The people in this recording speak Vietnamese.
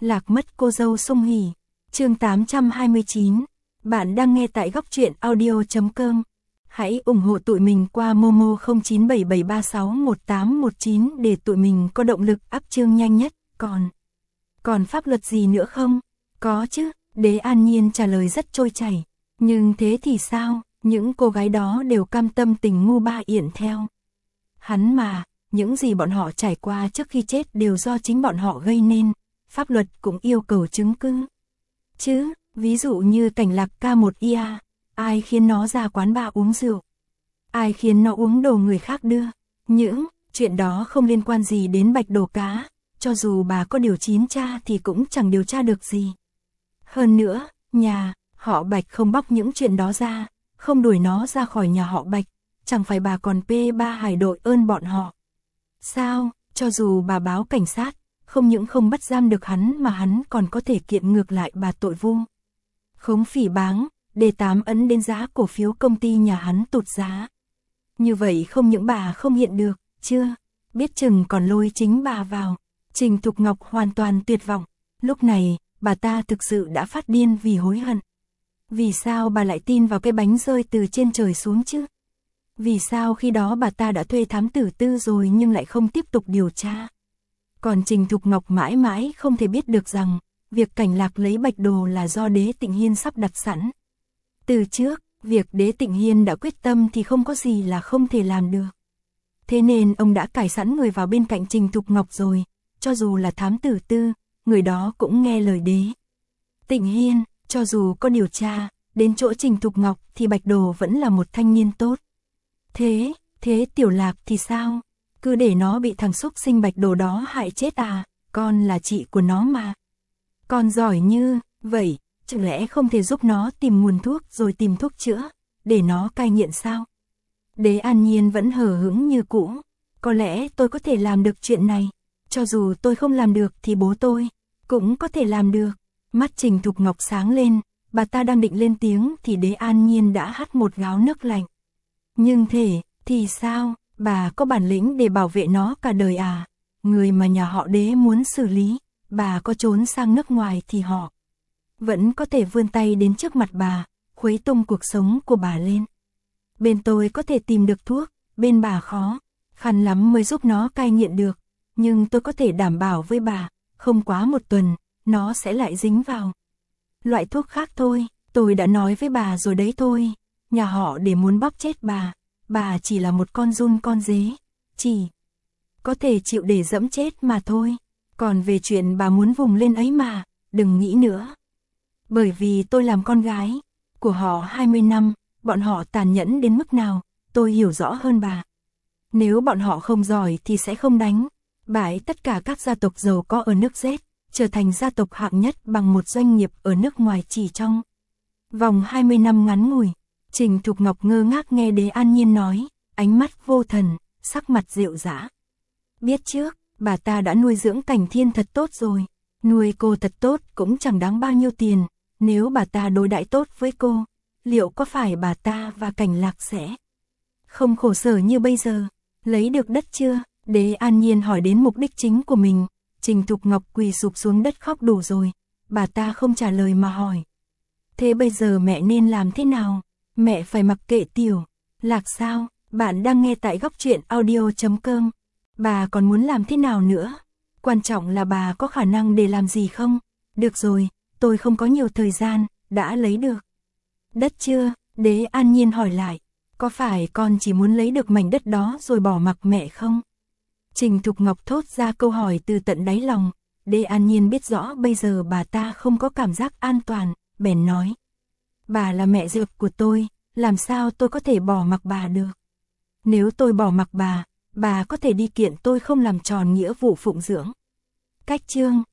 Lạc mất cô dâu Sung Hỉ. Chương 829. Bạn đang nghe tại góc truyện audio.com. Hãy ủng hộ tụi mình qua Momo 0977361819 để tụi mình có động lực up chương nhanh nhất. Còn pháp luật gì nữa không? Có chứ, Đế An Nhiên trả lời rất trôi chảy. Nhưng thế thì sao, những cô gái đó đều cam tâm tình ngu ba yển theo hắn mà, những gì bọn họ trải qua trước khi chết đều do chính bọn họ gây nên, pháp luật cũng yêu cầu chứng cứ. Chứ, ví dụ như Cảnh Lạc K1IA, ai khiến nó ra quán bar uống rượu? Ai khiến nó uống đồ người khác đưa? Những chuyện đó không liên quan gì đến Bạch Đồ Cá, cho dù bà có điều chín tra thì cũng chẳng điều tra được gì. Hơn nữa, nhà họ Bạch không bóc những chuyện đó ra, không đuổi nó ra khỏi nhà họ Bạch, chẳng phải bà còn P3 Hải đội ơn bọn họ. Sao, cho dù bà báo cảnh sát, không những không bắt giam được hắn mà hắn còn có thể kiện ngược lại bà tội vu khống phỉ báng, để 8 ấn đến giá cổ phiếu công ty nhà hắn tụt giá. Như vậy không những bà không hiện được, chưa, biết chừng còn lôi chính bà vào. Trình Thục Ngọc hoàn toàn tuyệt vọng, lúc này, bà ta thực sự đã phát điên vì hối hận. Vì sao bà lại tin vào cái bánh rơi từ trên trời xuống chứ? Vì sao khi đó bà ta đã thuê thám tử Tư rồi nhưng lại không tiếp tục điều tra? Còn Trình Thục Ngọc mãi mãi không thể biết được rằng, việc Cảnh Lạc lấy Bạch Đồ là do Đế Tịnh Hiên sắp đặt sẵn. Từ trước, việc Đế Tịnh Hiên đã quyết tâm thì không có gì là không thể làm được. Thế nên ông đã cài sẵn người vào bên cạnh Trình Thục Ngọc rồi, cho dù là thám tử Tư, người đó cũng nghe lời Đế Tịnh Hiên, cho dù có điều tra, đến chỗ Trình Thục Ngọc thì Bạch Đồ vẫn là một thanh niên tốt. Thế Tiểu Lạc thì sao? Cứ để nó bị thằng xúc sinh Bạch Đồ đó hại chết à, con là chị của nó mà. Con giỏi như vậy, chẳng lẽ không thể giúp nó tìm nguồn thuốc rồi tìm thuốc chữa, để nó cai nghiện sao? Đế An Nhiên vẫn hờ hững như cũ. Có lẽ tôi có thể làm được chuyện này, cho dù tôi không làm được thì bố tôi cũng có thể làm được. Mắt Trình Thục Ngọc sáng lên, bà ta đang định lên tiếng thì Đế An Nhiên đã hắt một gáo nước lạnh. Nhưng thì sao, bà có bản lĩnh để bảo vệ nó cả đời à? Người mà nhà họ Đế muốn xử lý, bà có trốn sang nước ngoài thì họ vẫn có thể vươn tay đến trước mặt bà, khuấy tung cuộc sống của bà lên. Bên tôi có thể tìm được thuốc, bên bà khó khăn lắm mới giúp nó cai nghiện được, nhưng tôi có thể đảm bảo với bà, không quá 1 tuần, nó sẽ lại dính vào loại thuốc khác thôi. Tôi đã nói với bà rồi đấy thôi, nhà họ để muốn bóp chết bà chỉ là một con giun con dế, chỉ có thể chịu để dẫm chết mà thôi. Còn về chuyện bà muốn vùng lên ấy mà, đừng nghĩ nữa. Bởi vì tôi làm con gái của họ 20 năm, bọn họ tàn nhẫn đến mức nào, tôi hiểu rõ hơn bà. Nếu bọn họ không giỏi thì sẽ không đánh bại tất cả các gia tộc giàu có ở nước Z, trở thành gia tộc hạng nhất bằng một doanh nghiệp ở nước ngoài chỉ trong vòng 20 năm ngắn ngủi. Trình Thục Ngọc ngơ ngác nghe Đế An Nhiên nói, ánh mắt vô thần, sắc mặt dịu dã. Biết trước, bà ta đã nuôi dưỡng Cảnh Thiên thật tốt rồi, nuôi cô thật tốt cũng chẳng đáng bao nhiêu tiền, nếu bà ta đối đãi tốt với cô, liệu có phải bà ta và Cảnh Lạc sẽ không khổ sở như bây giờ? Lấy được đất chưa? Đế An Nhiên hỏi đến mục đích chính của mình. Trình Thục Ngọc quỳ sụp xuống đất khóc đủ rồi, bà ta không trả lời mà hỏi. Thế bây giờ mẹ nên làm thế nào? Mẹ phải mặc kệ Tiểu Lạc sao? Bạn đang nghe tại góc truyện audio.com. Bà còn muốn làm thế nào nữa? Quan trọng là bà có khả năng để làm gì không? Được rồi, tôi không có nhiều thời gian, đã lấy được đất chưa? Đế An Nhiên hỏi lại, có phải con chỉ muốn lấy được mảnh đất đó rồi bỏ mặc mẹ không? Trình Thục Ngọc thốt ra câu hỏi từ tận đáy lòng. Đế An Nhiên biết rõ bây giờ bà ta không có cảm giác an toàn, bèn nói. Bà là mẹ ruột của tôi, làm sao tôi có thể bỏ mặc bà được? Nếu tôi bỏ mặc bà có thể đi kiện tôi không làm tròn nghĩa vụ phụng dưỡng. Cách chương